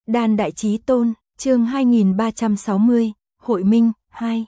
Đan Đại Chí Tôn, chương 2360, Hội Minh, 2.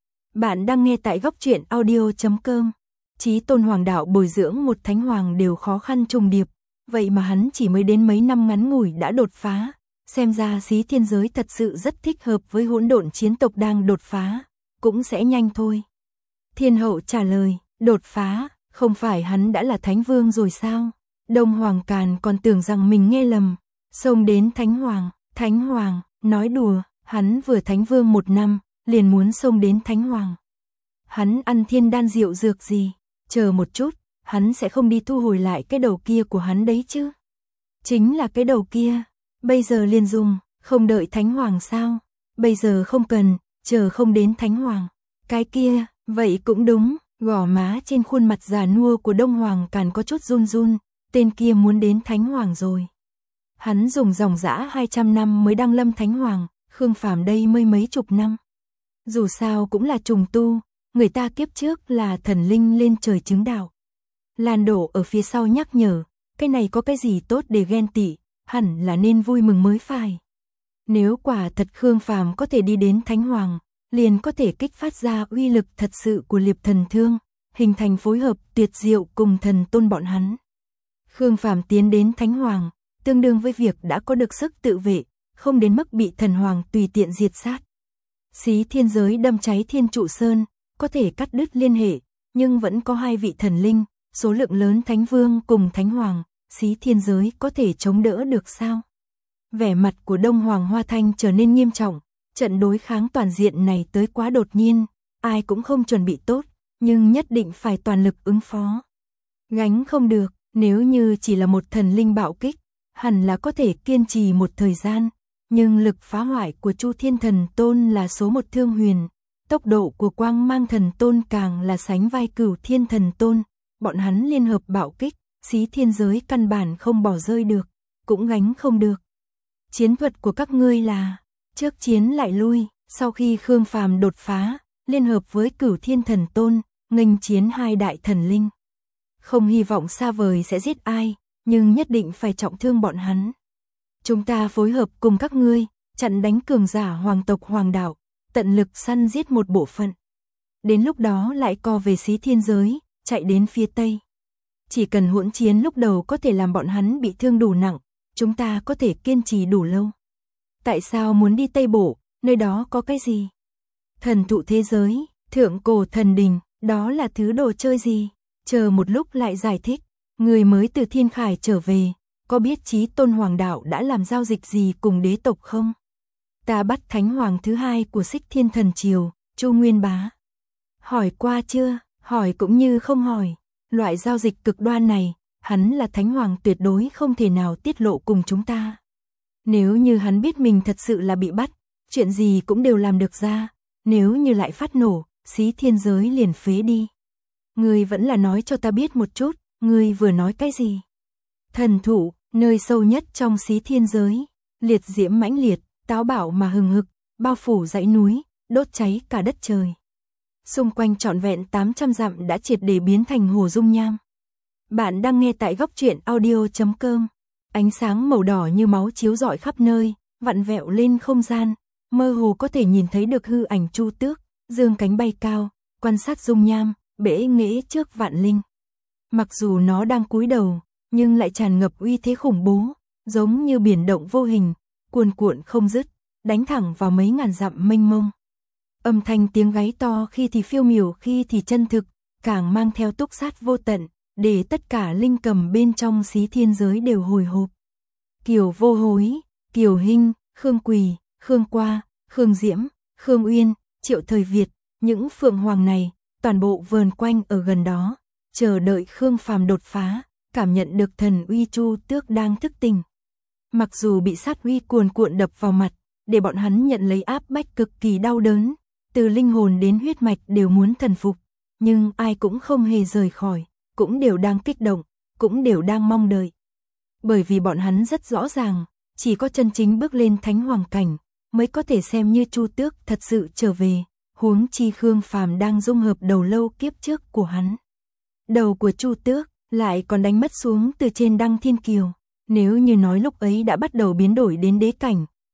Bạn đang nghe tại góc truyện audio.com. Chí Tôn Hoàng đạo bồi dưỡng một thánh hoàng đều khó khăn trùng điệp, vậy mà hắn chỉ mới đến mấy năm ngắn ngủi đã đột phá, xem ra Xí Thiên Giới thật sự rất thích hợp với hỗn độn chiến tộc đang đột phá, cũng sẽ nhanh thôi. Thiên hậu trả lời, đột phá, không phải hắn đã là thánh vương rồi sao? Đông Hoàng Càn còn tưởng rằng mình nghe lầm, xông đến thánh hoàng, nói đùa, hắn vừa thánh vương 1 năm, liền muốn xông đến thánh hoàng. Hắn ăn thiên đan rượu dược gì, chờ một chút, hắn sẽ không đi thu hồi lại cái đầu kia của hắn đấy chứ. Chính là cái đầu kia, bây giờ liền dùng, không đợi thánh hoàng sao, bây giờ không cần, chờ không đến thánh hoàng. Cái kia, vậy cũng đúng, gò má trên khuôn mặt già nua của Đông Hoàng Càn có chút run run, tên kia muốn đến thánh hoàng rồi. Hắn dùng dòng dã 200 năm mới đăng lâm thánh hoàng, Khương Phàm đây mới mấy chục năm. Dù sao cũng là trùng tu, người ta kiếp trước là thần linh lên trời chứng đạo. Lan Đổ ở phía sau nhắc nhở, cái này có cái gì tốt để ghen tị, hẳn là nên vui mừng mới phải. Nếu quả thật Khương Phàm có thể đi đến thánh hoàng, liền có thể kích phát ra uy lực thật sự của Liệp Thần Thương, hình thành phối hợp tuyệt diệu cùng thần tôn bọn hắn. Khương Phàm tiến đến thánh hoàng, tương đương với việc đã có được sức tự vệ, không đến mức bị thần hoàng tùy tiện diệt sát. Xí Thiên Giới đâm cháy Thiên Trụ Sơn, có thể cắt đứt liên hệ, nhưng vẫn có 2 vị thần linh, số lượng lớn thánh vương cùng thánh hoàng, Xí Thiên Giới có thể chống đỡ được sao? Vẻ mặt của Đông Hoàng Hoa Thanh trở nên nghiêm trọng, trận đối kháng toàn diện này tới quá đột nhiên, ai cũng không chuẩn bị tốt, nhưng nhất định phải toàn lực ứng phó. Gánh không được, nếu như chỉ là một thần linh bạo kích, hẳn là có thể kiên trì một thời gian, nhưng lực phá hoại của Chu Thiên Thần Tôn là số 1 Thương Huyền, tốc độ của Quang Mang Thần Tôn càng là sánh vai Cửu Thiên Thần Tôn, bọn hắn liên hợp bạo kích, Xí Thiên Giới căn bản không bỏ rơi được, cũng gánh không được. Chiến thuật của các ngươi là trước chiến lại lui, sau khi Khương Phàm đột phá, liên hợp với Cửu Thiên Thần Tôn, nghênh chiến 2 đại thần linh. Không hy vọng xa vời sẽ giết ai, nhưng nhất định phải trọng thương bọn hắn. Chúng ta phối hợp cùng các ngươi, chặn đánh cường giả hoàng tộc Hoàng đạo, tận lực săn giết một bộ phận. Đến lúc đó lại co về Xí Thiên Giới, chạy đến phía Tây. Chỉ cần hỗn chiến lúc đầu có thể làm bọn hắn bị thương đủ nặng, chúng ta có thể kiên trì đủ lâu. Tại sao muốn đi Tây Bộ, nơi đó có cái gì? Thần thụ thế giới, thượng cổ thần đình, đó là thứ đồ chơi gì? Chờ một lúc lại giải thích, người mới từ Thiên Khải trở về, có biết Chí Tôn Hoàng đạo đã làm giao dịch gì cùng đế tộc không? Ta bắt thánh hoàng thứ 2 của Xích Thiên Thần Triều, Chu Nguyên Bá. Hỏi qua chưa? Hỏi cũng như không hỏi. Loại giao dịch cực đoan này, hắn là thánh hoàng tuyệt đối không thể nào tiết lộ cùng chúng ta. Nếu như hắn biết mình thật sự là bị bắt, chuyện gì cũng đều làm được ra, nếu như lại phát nổ, Xí Thiên Giới liền phế đi. Ngươi vẫn là nói cho ta biết một chút, ngươi vừa nói cái gì? Thần thụ, nơi sâu nhất trong Xí Thiên Giới, liệt diễm mãnh liệt, táo bạo mà hừng hực, bao phủ dãy núi, đốt cháy cả đất trời. Xung quanh trọn vẹn 800 dặm đã triệt để biến thành hồ dung nham. Bạn đang nghe tại góc truyện audio.com. Ánh sáng màu đỏ như máu chiếu rọi khắp nơi, vặn vẹo lên không gian, mơ hồ có thể nhìn thấy được hư ảnh Chu Tước, dương cánh bay cao, quan sát dung nham, bẽ nghễ trước vạn linh. Mặc dù nó đang cúi đầu, nhưng lại tràn ngập uy thế khủng bố, giống như biển động vô hình, cuồn cuộn không dứt, đánh thẳng vào mấy ngàn dặm mênh mông. Âm thanh tiếng gáy to khi thì phiêu miểu khi thì chân thực, càng mang theo túc sát vô tận, để tất cả linh cầm bên trong Xí Thiên Giới đều hồi hộp. Kiều Vô Hối, Kiều Hinh, Khương Quỳ, Khương Qua, Khương Diễm, Khương Uyên, Triệu Thời Việt, những phượng hoàng này, toàn bộ vờn quanh ở gần đó, chờ đợi Khương Phàm đột phá, cảm nhận được thần uy Chu Tước đang thức tỉnh. Mặc dù bị sát uy cuồn cuộn đập vào mặt, để bọn hắn nhận lấy áp bách cực kỳ đau đớn, từ linh hồn đến huyết mạch đều muốn thần phục, nhưng ai cũng không hề rời khỏi, cũng đều đang kích động, cũng đều đang mong đợi. Bởi vì bọn hắn rất rõ ràng, chỉ có chân chính bước lên thánh hoàng cảnh, mới có thể xem như Chu Tước thật sự trở về, huống chi Khương Phàm đang dung hợp đầu lâu kiếp trước của hắn. Đầu của Chu Tước lại còn đánh mất xuống từ trên Đăng Thiên Kiều, nếu như nói lúc ấy đã bắt đầu biến đổi đến đế cảnh,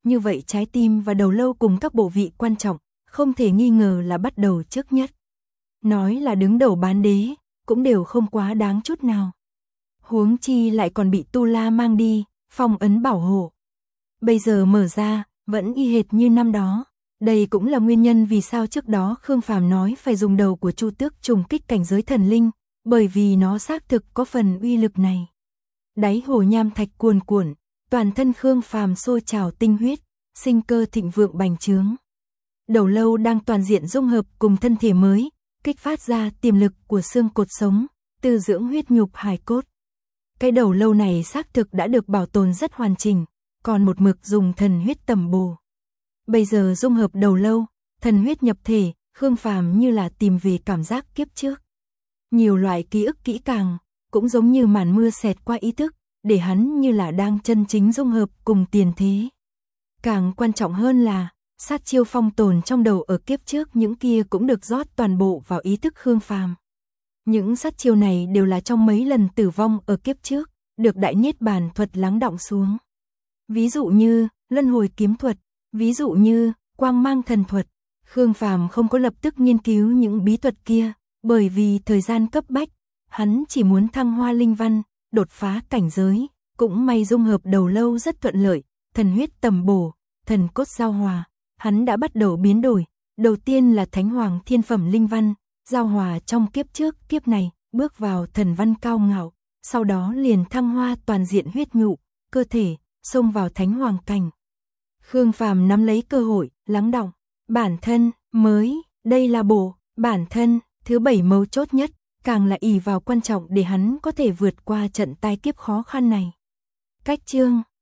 như vậy trái tim và đầu lâu cùng các bộ vị quan trọng, không thể nghi ngờ là bắt đầu trước nhất. Nói là đứng đầu bán đế, cũng đều không quá đáng chút nào. Huống chi lại còn bị Tu La mang đi, phong ấn bảo hộ. Bây giờ mở ra, vẫn y hệt như năm đó. Đây cũng là nguyên nhân vì sao trước đó Khương Phàm nói phải dùng đầu của Chu Tước trùng kích cảnh giới thần linh, bởi vì nó xác thực có phần uy lực này. Đáy hồ nham thạch cuồn cuộn, toàn thân Khương Phàm sôi trào tinh huyết, sinh cơ thịnh vượng bành trướng. Đầu lâu đang toàn diện dung hợp cùng thân thể mới, kích phát ra tiềm lực của xương cột sống, tư dưỡng huyết nhục hài cốt. Cái đầu lâu này xác thực đã được bảo tồn rất hoàn chỉnh, còn một mực dùng thần huyết tẩm bổ. Bây giờ dung hợp đầu lâu, thần huyết nhập thể, Khương Phàm như là tìm về cảm giác kiếp trước. Nhiều loại ký ức kỹ càng, cũng giống như màn mưa xẹt qua ý thức, để hắn như là đang chân chính dung hợp cùng tiền thế. Càng quan trọng hơn là, sát chiêu phong tồn trong đầu ở kiếp trước những kia cũng được rót toàn bộ vào ý thức Khương Phàm. Những sát chiêu này đều là trong mấy lần tử vong ở kiếp trước, được Đại Niết Bàn thuật lắng đọng xuống. Ví dụ như, luân hồi kiếm thuật, ví dụ như, quang mang thần thuật. Khương Phàm không có lập tức nghiên cứu những bí thuật kia, bởi vì thời gian cấp bách, hắn chỉ muốn thăng hoa linh văn, đột phá cảnh giới, cũng may dung hợp đầu lâu rất thuận lợi, thần huyết tầm bổ, thần cốt giao hòa, hắn đã bắt đầu biến đổi, đầu tiên là thánh hoàng thiên phẩm linh văn, giao hòa trong kiếp trước, kiếp này, bước vào thần văn cao ngạo, sau đó liền thăng hoa toàn diện huyết nhục, cơ thể, xông vào thánh hoàng cảnh. Khương Phàm nắm lấy cơ hội, lắng đọng, bản thân, mới, đây là bổ, bản thân, thứ 7 mấu chốt nhất, càng là ỷ vào quan trọng để hắn có thể vượt qua trận tai kiếp khó khăn này. Cách chương